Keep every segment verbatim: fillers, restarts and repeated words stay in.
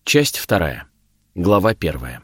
Часть вторая. Глава первая.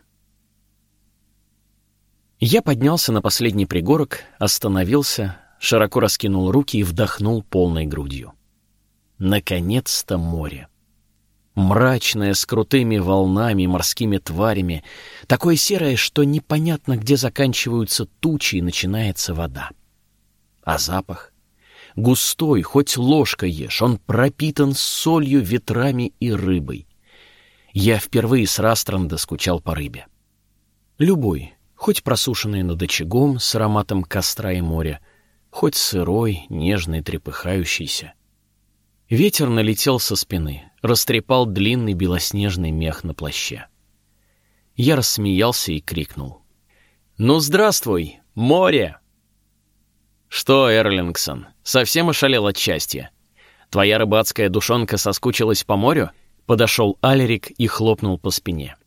Я поднялся на последний пригорок, остановился, широко раскинул руки и вдохнул полной грудью. Наконец-то море. Мрачное, с крутыми волнами и морскими тварями, такое серое, что непонятно, где заканчиваются тучи и начинается вода. А запах? Густой, хоть ложкой ешь, он пропитан солью, ветрами и рыбой. Я впервые с Растранда скучал по рыбе. Любой, хоть просушенный над очагом с ароматом костра и моря, хоть сырой, нежный, трепыхающийся. Ветер налетел со спины, растрепал длинный белоснежный мех на плаще. Я рассмеялся и крикнул: «Ну, здравствуй, море!» «Что, Эрлингсон, совсем ошалел от счастья? Твоя рыбацкая душонка соскучилась по морю?» Подошел Алерик и хлопнул по спине.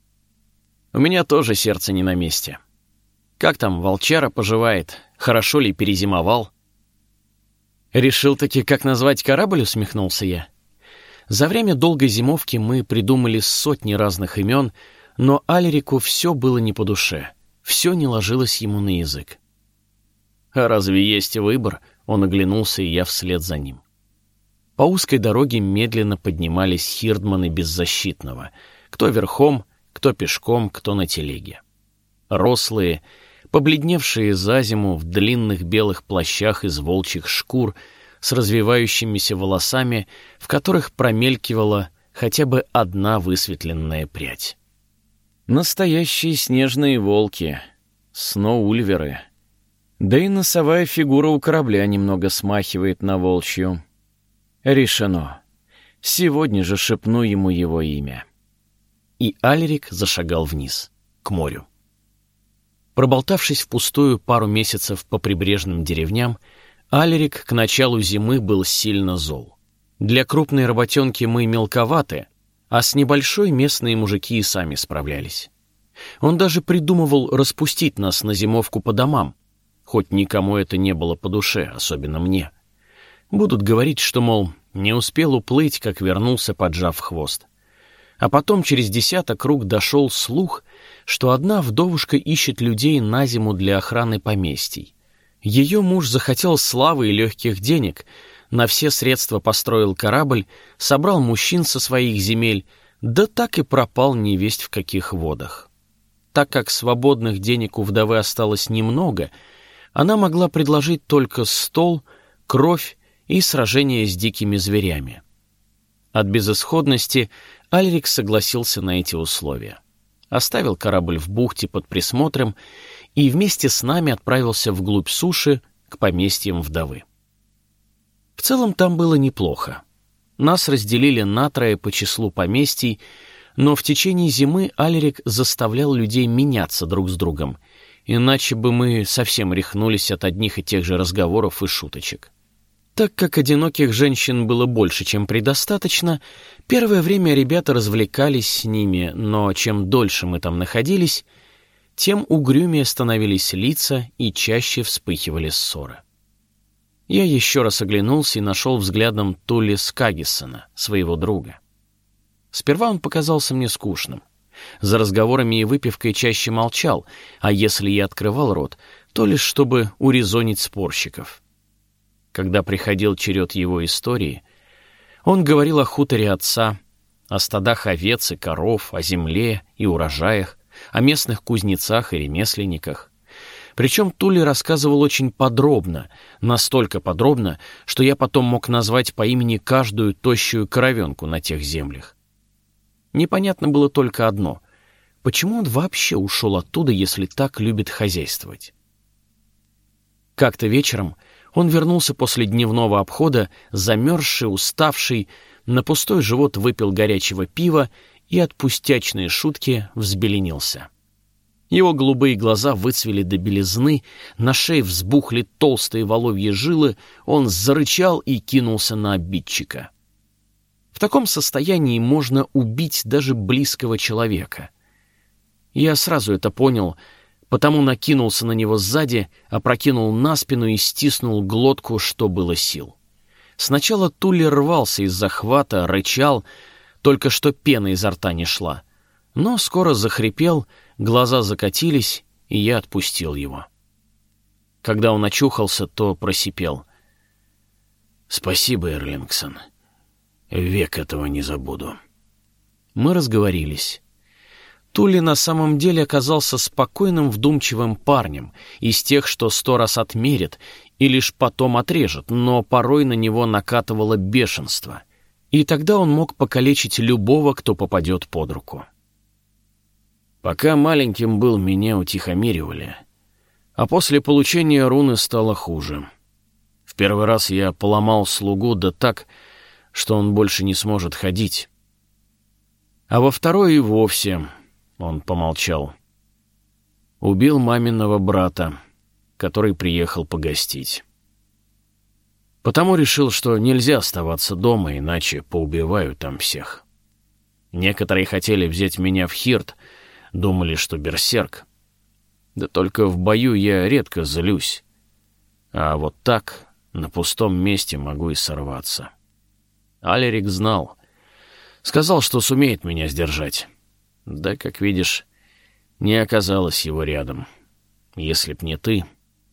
«У меня тоже сердце не на месте. Как там волчара поживает? Хорошо ли перезимовал?» «Решил-таки, как назвать корабль?» — усмехнулся я. За время долгой зимовки мы придумали сотни разных имен, но Алерику все было не по душе, все не ложилось ему на язык. «А разве есть выбор?» — он оглянулся, и я вслед за ним. По узкой дороге медленно поднимались хирдманы Беззащитного, кто верхом, кто пешком, кто на телеге. Рослые, побледневшие за зиму в длинных белых плащах из волчьих шкур с развивающимися волосами, в которых промелькивала хотя бы одна высветленная прядь. Настоящие снежные волки, сноульверы. Да и носовая фигура у корабля немного смахивает на волчью. Решено. Сегодня же шепну ему его имя. И Алерик зашагал вниз, к морю. Проболтавшись впустую пару месяцев по прибрежным деревням, Алерик к началу зимы был сильно зол. Для крупной работенки мы мелковаты, а с небольшой местные мужики и сами справлялись. Он даже придумывал распустить нас на зимовку по домам, хоть никому это не было по душе, особенно мне. Будут говорить, что, мол, не успел уплыть, как вернулся, поджав хвост. А потом через десяток рук дошел слух, что одна вдовушка ищет людей на зиму для охраны поместий. Ее муж захотел славы и легких денег, на все средства построил корабль, собрал мужчин со своих земель, да так и пропал невесть в каких водах. Так как свободных денег у вдовы осталось немного, она могла предложить только стол, кровь и сражение с дикими зверями. От безысходности Алерик согласился на эти условия. Оставил корабль в бухте под присмотром и вместе с нами отправился вглубь суши к поместьям вдовы. В целом там было неплохо. Нас разделили натрое по числу поместий, но в течение зимы Алерик заставлял людей меняться друг с другом, иначе бы мы совсем рехнулись от одних и тех же разговоров и шуточек. Так как одиноких женщин было больше, чем предостаточно, первое время ребята развлекались с ними, но чем дольше мы там находились, тем угрюмее становились лица и чаще вспыхивали ссоры. Я еще раз оглянулся и нашел взглядом Тулли Скагиссона, своего друга. Сперва он показался мне скучным. За разговорами и выпивкой чаще молчал, а если я открывал рот, то лишь чтобы урезонить спорщиков. Когда приходил черед его истории, он говорил о хуторе отца, о стадах овец и коров, о земле и урожаях, о местных кузнецах и ремесленниках. Причем Тули рассказывал очень подробно, настолько подробно, что я потом мог назвать по имени каждую тощую коровенку на тех землях. Непонятно было только одно — почему он вообще ушел оттуда, если так любит хозяйствовать? Как-то вечером он вернулся после дневного обхода, замерзший, уставший, на пустой живот выпил горячего пива и от пустячной шутки взбеленился. Его голубые глаза выцвели до белизны, на шее взбухли толстые воловьи жилы, он зарычал и кинулся на обидчика. В таком состоянии можно убить даже близкого человека. Я сразу это понял, потому накинулся на него сзади, опрокинул на спину и стиснул глотку, что было сил. Сначала Тули рвался из захвата, рычал, только что пена изо рта не шла. Но скоро захрипел, глаза закатились, и я отпустил его. Когда он очухался, то просипел: «Спасибо, Эрлингсон. Век этого не забуду». Мы разговорились. Тули на самом деле оказался спокойным, вдумчивым парнем, из тех, что сто раз отмерит и лишь потом отрежет, но порой на него накатывало бешенство, и тогда он мог покалечить любого, кто попадет под руку. Пока маленьким был, меня утихомиривали, а после получения руны стало хуже. В первый раз я поломал слугу, да так, что он больше не сможет ходить. А во второй и вовсе... Он помолчал. Убил маминого брата, который приехал погостить. Потому решил, что нельзя оставаться дома, иначе поубиваю там всех. Некоторые хотели взять меня в Хирд, думали, что берсерк. Да только в бою я редко злюсь. А вот так, на пустом месте, могу и сорваться. Алерик знал. Сказал, что сумеет меня сдержать. Да, как видишь, не оказалось его рядом. Если б не ты.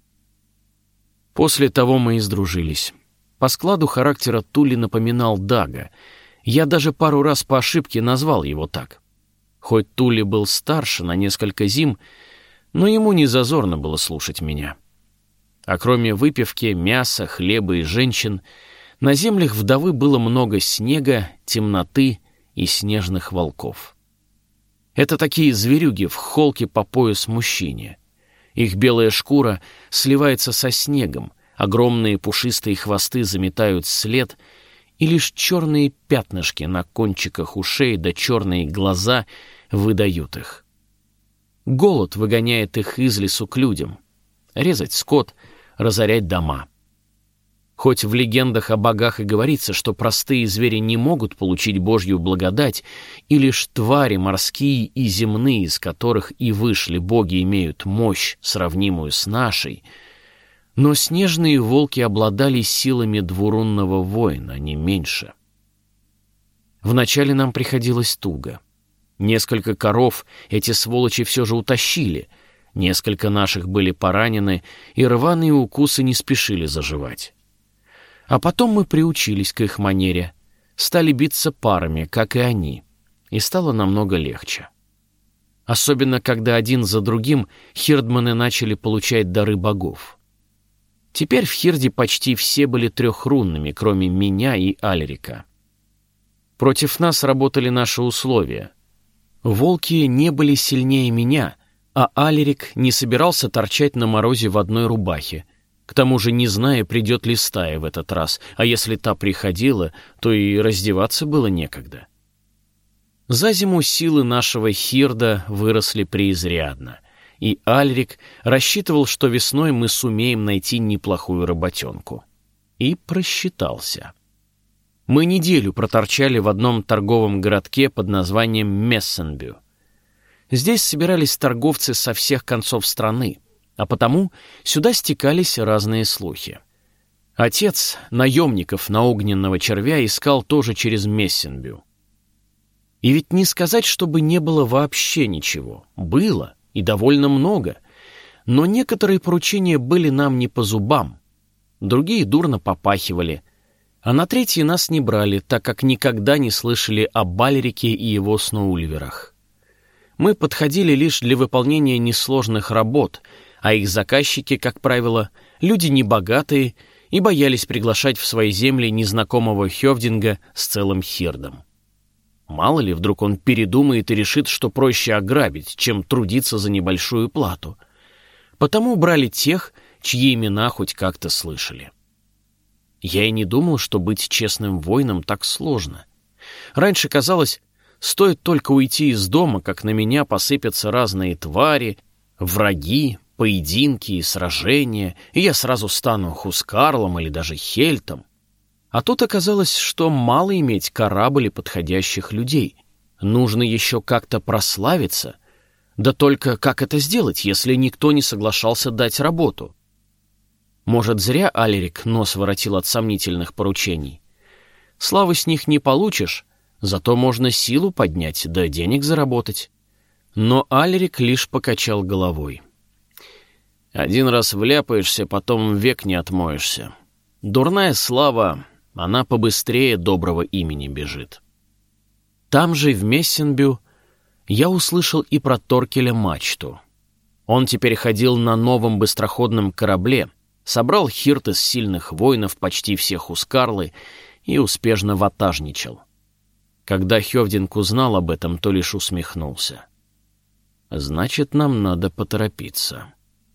После того мы и сдружились. По складу характера Тули напоминал Дага. Я даже пару раз по ошибке назвал его так. Хоть Тули был старше на несколько зим, но ему не зазорно было слушать меня. А кроме выпивки, мяса, хлеба и женщин, на землях вдовы было много снега, темноты и снежных волков. Это такие зверюги в холке по пояс мужчине. Их белая шкура сливается со снегом, огромные пушистые хвосты заметают след, и лишь черные пятнышки на кончиках ушей да черные глаза выдают их. Голод выгоняет их из лесу к людям. Резать скот, разорять дома. Хоть в легендах о богах и говорится, что простые звери не могут получить Божью благодать, и лишь твари морские и земные, из которых и вышли боги, имеют мощь, сравнимую с нашей, но снежные волки обладали силами двурунного воина, не меньше. Вначале нам приходилось туго. Несколько коров эти сволочи все же утащили, несколько наших были поранены, и рваные укусы не спешили заживать. А потом мы приучились к их манере, стали биться парами, как и они, и стало намного легче. Особенно, когда один за другим хирдманы начали получать дары богов. Теперь в Хирде почти все были трехрунными, кроме меня и Альрика. Против нас работали наши условия. Волки не были сильнее меня, а Альрик не собирался торчать на морозе в одной рубахе, к тому же не зная, придет ли стая в этот раз, а если та приходила, то и раздеваться было некогда. За зиму силы нашего Хирда выросли преизрядно, и Альрик рассчитывал, что весной мы сумеем найти неплохую работенку. И просчитался. Мы неделю проторчали в одном торговом городке под названием Мессенбю. Здесь собирались торговцы со всех концов страны, а потому сюда стекались разные слухи. Отец наемников на огненного червя искал тоже через Мессенбю. И ведь не сказать, чтобы не было вообще ничего. Было, и довольно много. Но некоторые поручения были нам не по зубам. Другие дурно попахивали. А на третьи нас не брали, так как никогда не слышали о Балерике и его сноульверах. Мы подходили лишь для выполнения несложных работ, а их заказчики, как правило, люди небогатые и боялись приглашать в свои земли незнакомого хёвдинга с целым хирдом. Мало ли, вдруг он передумает и решит, что проще ограбить, чем трудиться за небольшую плату. Потому брали тех, чьи имена хоть как-то слышали. Я и не думал, что быть честным воином так сложно. Раньше казалось, стоит только уйти из дома, как на меня посыпятся разные твари, враги, поединки и сражения, и я сразу стану Хускарлом или даже Хельтом. А тут оказалось, что мало иметь корабль и подходящих людей. Нужно еще как-то прославиться. Да только как это сделать, если никто не соглашался дать работу? Может, зря Альрик нос воротил от сомнительных поручений. Славы с них не получишь, Зато можно силу поднять, да денег заработать. Но Алерик лишь покачал головой. Один раз вляпаешься, потом век не отмоешься. Дурная слава, она побыстрее доброго имени бежит. Там же, в Мессенбю, я услышал и про Торкеля мачту. Он теперь ходил на новом быстроходном корабле, собрал хирт из сильных воинов, почти всех у Скарлы, и успешно ватажничал. Когда Хёвдинг узнал об этом, то лишь усмехнулся. Значит, нам надо поторопиться.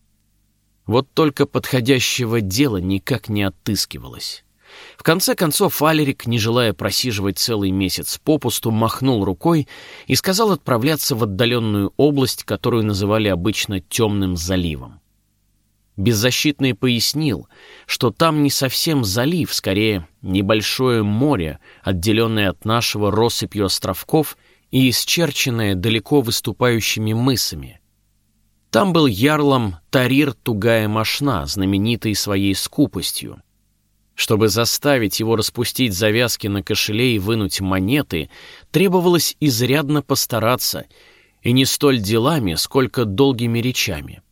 Вот только подходящего дела никак не отыскивалось. В конце концов, Алерик, не желая просиживать целый месяц попусту, махнул рукой и сказал отправляться в отдаленную область, которую называли обычно Темным заливом. Беззащитный пояснил, что там не совсем залив, скорее небольшое море, отделенное от нашего россыпью островков и исчерченное далеко выступающими мысами. Там был ярлом Тарир Тугая Машна, знаменитый своей скупостью. Чтобы заставить его распустить завязки на кошеле и вынуть монеты, требовалось изрядно постараться, и не столь делами, сколько долгими речами.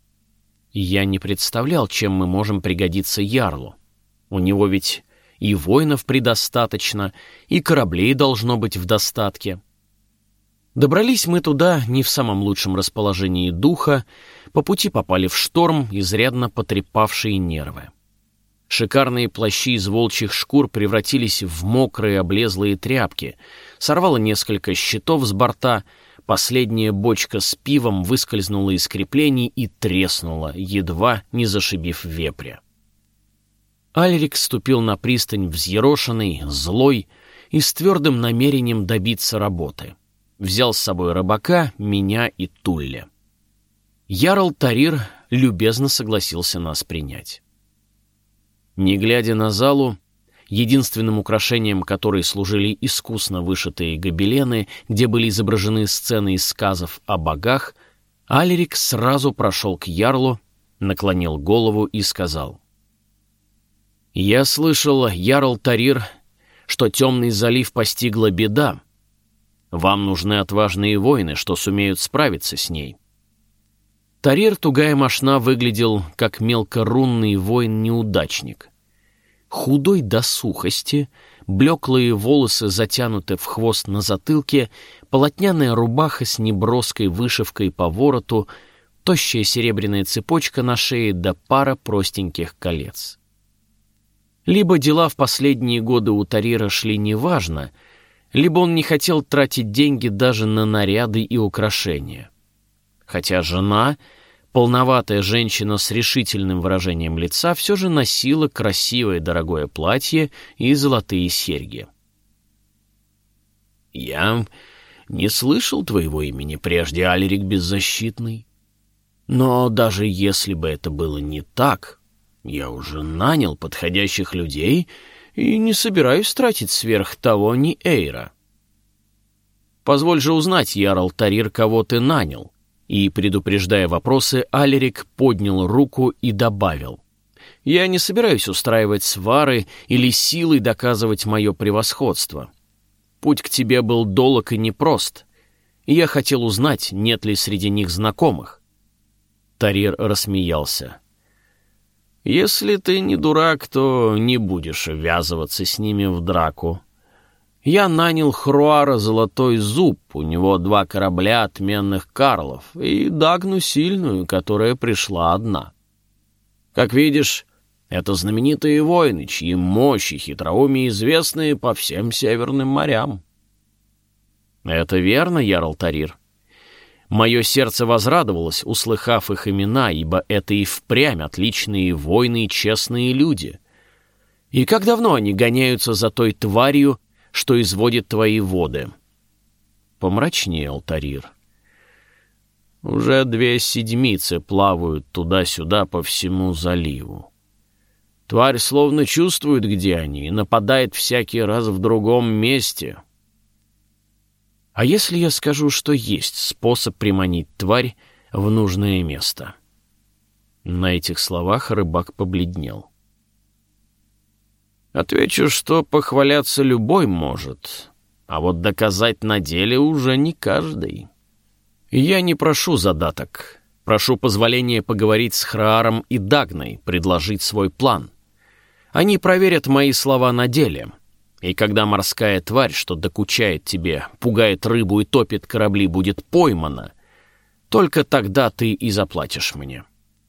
Я не представлял, чем мы можем пригодиться ярлу. У него ведь и воинов предостаточно, и кораблей должно быть в достатке. Добрались мы туда не в самом лучшем расположении духа, по пути попали в шторм, изрядно потрепавшие нервы. Шикарные плащи из волчьих шкур превратились в мокрые облезлые тряпки, сорвало несколько щитов с борта, последняя бочка с пивом выскользнула из креплений и треснула, едва не зашибив вепря. Алерик ступил на пристань взъерошенный, злой и с твердым намерением добиться работы. Взял с собой рыбака, меня и Тулля. Ярл Тарир любезно согласился нас принять. Не глядя на залу, единственным украшением которой служили искусно вышитые гобелены, где были изображены сцены из сказов о богах, Алерик сразу прошел к ярлу, наклонил голову и сказал: «Я слышал, ярл Тарир, что Темный залив постигла беда. Вам нужны отважные воины, что сумеют справиться с ней». Тарир Тугая Машна выглядел как мелкорунный воин-неудачник. Худой до сухости, блеклые волосы затянуты в хвост на затылке, полотняная рубаха с неброской вышивкой по вороту, тощая серебряная цепочка на шее да пара простеньких колец. Либо дела в последние годы у Тарира шли неважно, либо он не хотел тратить деньги даже на наряды и украшения. Хотя жена, полноватая женщина с решительным выражением лица, все же носила красивое дорогое платье и золотые серьги. «Я не слышал твоего имени прежде, Алерик Беззащитный. Но даже если бы это было не так, я уже нанял подходящих людей и не собираюсь тратить сверх того ни эйра. Позволь же узнать, ярл Тарир, кого ты нанял». И, предупреждая вопросы, Алерик поднял руку и добавил: «Я не собираюсь устраивать свары или силой доказывать мое превосходство. Путь к тебе был долог и непрост, и я хотел узнать, нет ли среди них знакомых». Тарир рассмеялся. «Если ты не дурак, то не будешь ввязываться с ними в драку. Я нанял Хруара Золотой Зуб, у него два корабля отменных карлов, и Дагну Сильную, которая пришла одна. Как видишь, это знаменитые воины, чьи мощи и хитроумие известны по всем северным морям». «Это верно, ярл Тарир. Мое сердце возрадовалось, услыхав их имена, ибо это и впрямь отличные воины и честные люди. И как давно они гоняются за той тварью, что изводит твои воды?» Помрачнел Тарир. «Уже две седмицы плавают туда-сюда по всему заливу. Тварь словно чувствует, где они, и нападает всякий раз в другом месте». «А если я скажу, что есть способ приманить тварь в нужное место?» На этих словах рыбак побледнел. «Отвечу, что похваляться любой может, а вот доказать на деле уже не каждый. Я не прошу задаток. Прошу позволения поговорить с Храаром и Дагной, предложить свой план. Они проверят мои слова на деле. И когда морская тварь, что докучает тебе, пугает рыбу и топит корабли, будет поймана, только тогда ты и заплатишь мне.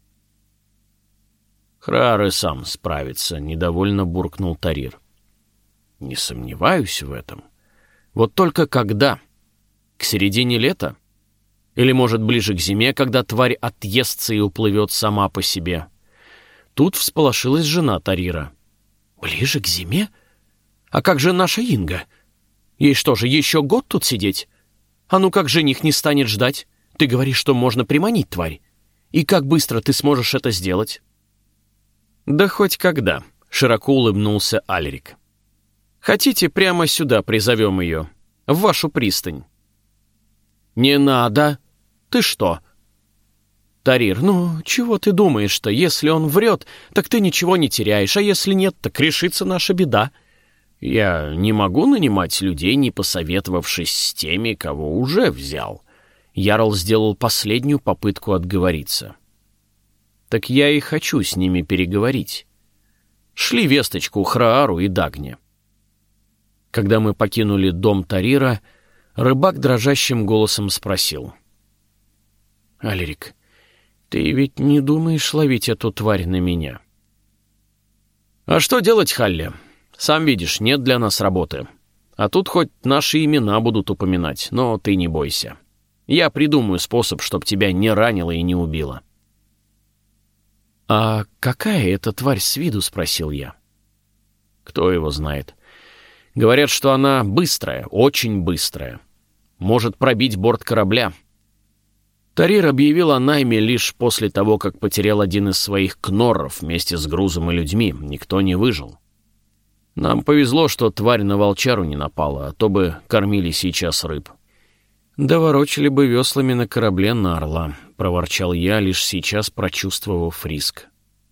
Храар и сам справится, — недовольно буркнул Тарир. Не сомневаюсь в этом. Вот только когда? К середине лета? Или, может, ближе к зиме, когда тварь отъестся и уплывет сама по себе? Тут всполошилась жена Тарира. Ближе к зиме? А как же наша Инга? Ей что же, еще год тут сидеть? А ну как жених не станет ждать? Ты говоришь, что можно приманить тварь. И как быстро ты сможешь это сделать? Да хоть когда, — широко улыбнулся Алерик. Хотите, прямо сюда призовем ее, в вашу пристань? Не надо. Ты что? Тарир, ну, чего ты думаешь-то? Если он врет, так ты ничего не теряешь, а если нет, так решится наша беда. Я не могу нанимать людей, не посоветовавшись с теми, кого уже взял. Ярл сделал последнюю попытку отговориться. Так я и хочу с ними переговорить. Шли весточку Храару и Дагне. Когда мы покинули дом Тарира, рыбак дрожащим голосом спросил. «Алерик, ты ведь не думаешь ловить эту тварь на меня?» «А что делать, Халли? Сам видишь, нет для нас работы. А тут хоть наши имена будут упоминать, но ты не бойся. Я придумаю способ, чтоб тебя не ранило и не убило». «А какая эта тварь с виду?» — спросил я. «Кто его знает? Говорят, что она быстрая, очень быстрая. Может пробить борт корабля». Тарир объявил о найме лишь после того, как потерял один из своих кнорров вместе с грузом и людьми. Никто не выжил. Нам повезло, что тварь на волчару не напала, а то бы кормили сейчас рыб. «Да ворочали бы веслами на корабле на орла», — проворчал я, лишь сейчас прочувствовав риск.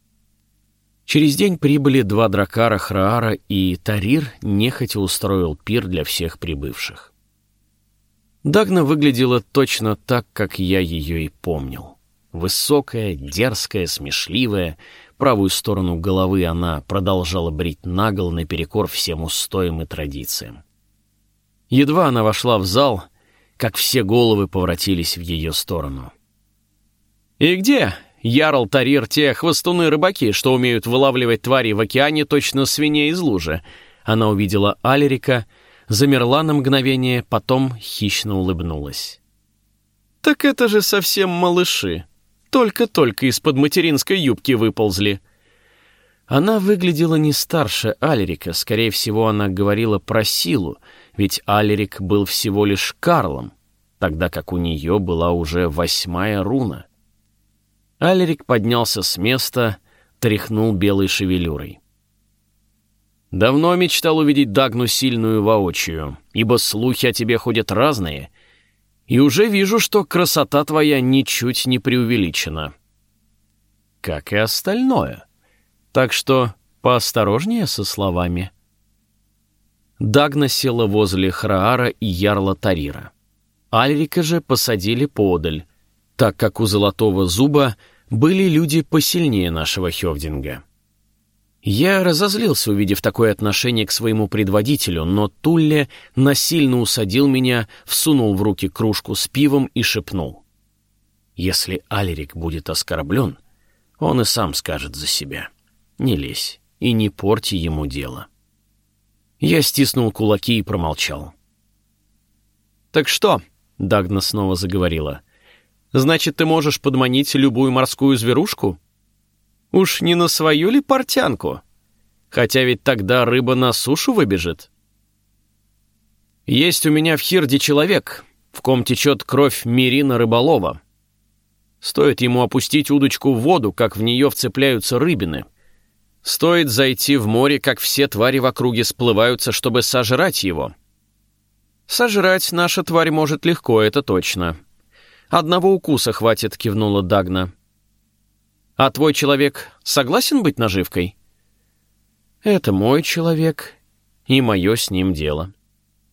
Через день прибыли два дракара Храара, и Тарир нехотя устроил пир для всех прибывших. Дагна выглядела точно так, как я ее и помнил. Высокая, дерзкая, смешливая. Правую сторону головы она продолжала брить наголо наперекор всем устоям и традициям. Едва она вошла в зал, как все головы поворотились в ее сторону. «И где, ярл Тарир, те хвостуны-рыбаки, что умеют вылавливать твари в океане точно свиней из лужи?» Она увидела Алерика, замерла на мгновение, потом хищно улыбнулась. «Так это же совсем малыши. Только-только из-под материнской юбки выползли». Она выглядела не старше Алерика, скорее всего, она говорила про силу, ведь Алерик был всего лишь Карлом, тогда как у нее была уже восьмая руна. Алерик поднялся с места, тряхнул белой шевелюрой. «Давно мечтал увидеть Дагну сильную воочию, ибо слухи о тебе ходят разные, и уже вижу, что красота твоя ничуть не преувеличена. Как и остальное. Так что поосторожнее со словами». Дагна села возле Храара и ярла Тарира. Альрика же посадили поодаль, так как у Золотого Зуба были люди посильнее нашего Хёвдинга. Я разозлился, увидев такое отношение к своему предводителю, но Тулле насильно усадил меня, всунул в руки кружку с пивом и шепнул: «Если Алерик будет оскорблен, он и сам скажет за себя. Не лезь и не порти ему дело». Я стиснул кулаки и промолчал. «Так что?» — Дагна снова заговорила. «Значит, ты можешь подманить любую морскую зверушку? Уж не на свою ли портянку? Хотя ведь тогда рыба на сушу выбежит». «Есть у меня в Хирде человек, в ком течет кровь Мирина Рыболова. Стоит ему опустить удочку в воду, как в нее вцепляются рыбины. Стоит зайти в море, как все твари в округе сплываются, чтобы сожрать его. Сожрать наша тварь может легко, это точно. Одного укуса хватит», — кивнула Дагна. «А твой человек согласен быть наживкой?» «Это мой человек, и мое с ним дело».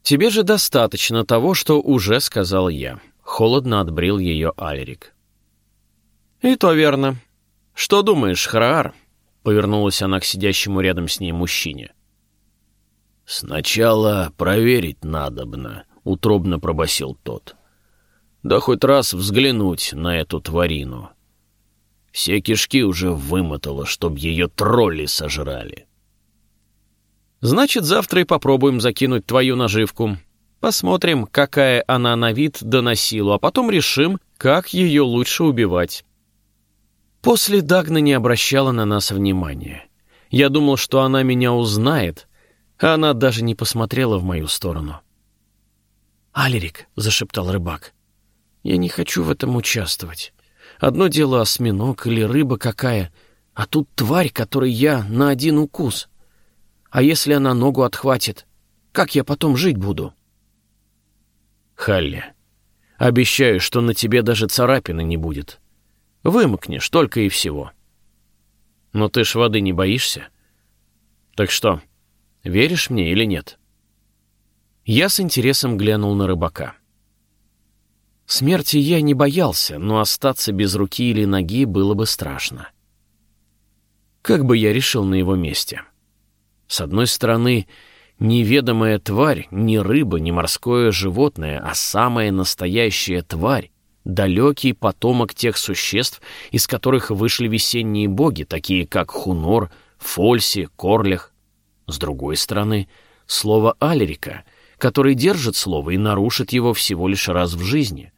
Тебе же достаточно того, что уже сказал я. Холодно отбрил ее Алерик. И то верно. Что думаешь, Храар? Повернулась она к сидящему рядом с ней мужчине. «Сначала проверить надобно», — утробно пробасил тот. «Да хоть раз взглянуть на эту тварину. Все кишки уже вымотало, чтоб ее тролли сожрали». «Значит, завтра и попробуем закинуть твою наживку. Посмотрим, какая она на вид да на силу, а потом решим, как ее лучше убивать». После Дагна не обращала на нас внимания. Я думал, что она меня узнает, а она даже не посмотрела в мою сторону. «Алерик», — зашептал рыбак, — «я не хочу в этом участвовать. Одно дело осьминог или рыба какая, а тут тварь, которой я на один укус. А если она ногу отхватит, как я потом жить буду?» «Халли, обещаю, что на тебе даже царапины не будет. Вымокнешь только и всего. Но ты ж воды не боишься? Так что, веришь мне или нет?» Я с интересом глянул на рыбака. Смерти я не боялся, но остаться без руки или ноги было бы страшно. Как бы я решил на его месте? С одной стороны, неведомая тварь, не рыба, не морское животное, а самая настоящая тварь, далекий потомок тех существ, из которых вышли весенние боги, такие как Хунор, Фольси, Корлях. С другой стороны, слово Алерика, который держит слово и нарушит его всего лишь раз в жизни.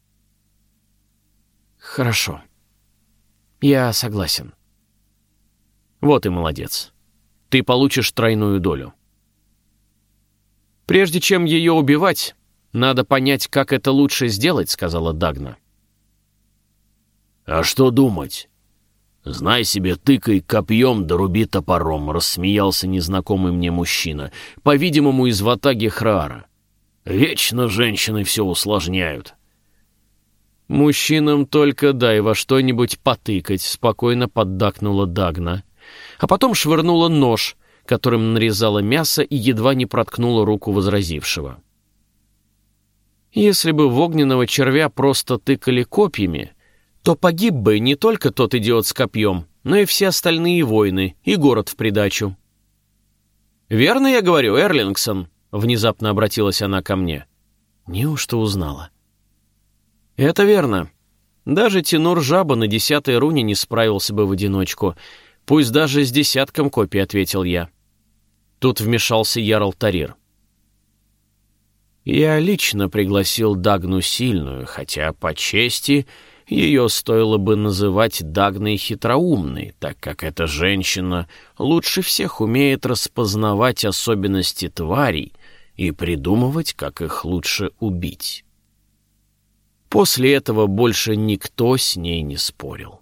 «Хорошо. Я согласен». «Вот и молодец. Ты получишь тройную долю. Прежде чем ее убивать, надо понять, как это лучше сделать», — сказала Дагна. «А что думать? Знай себе, тыкай копьем да руби топором», — рассмеялся незнакомый мне мужчина, по-видимому, из ватаги Храара. «Вечно женщины все усложняют». «Мужчинам только дай во что-нибудь потыкать», — спокойно поддакнула Дагна, а потом швырнула нож, которым нарезала мясо, и едва не проткнула руку возразившего. Если бы в огненного червя просто тыкали копьями, то погиб бы не только тот идиот с копьем, но и все остальные воины, и город в придачу. «Верно я говорю, Эрлингсон?» — внезапно обратилась она ко мне. Неужто узнала? «Это верно. Даже Тенур-Жаба на десятой руне не справился бы в одиночку, пусть даже с десятком копий», — ответил я. Тут вмешался Ярл Тарир. «Я лично пригласил Дагну Сильную, хотя, по чести, ее стоило бы называть Дагной Хитроумной, так как эта женщина лучше всех умеет распознавать особенности тварей и придумывать, как их лучше убить». После этого больше никто с ней не спорил.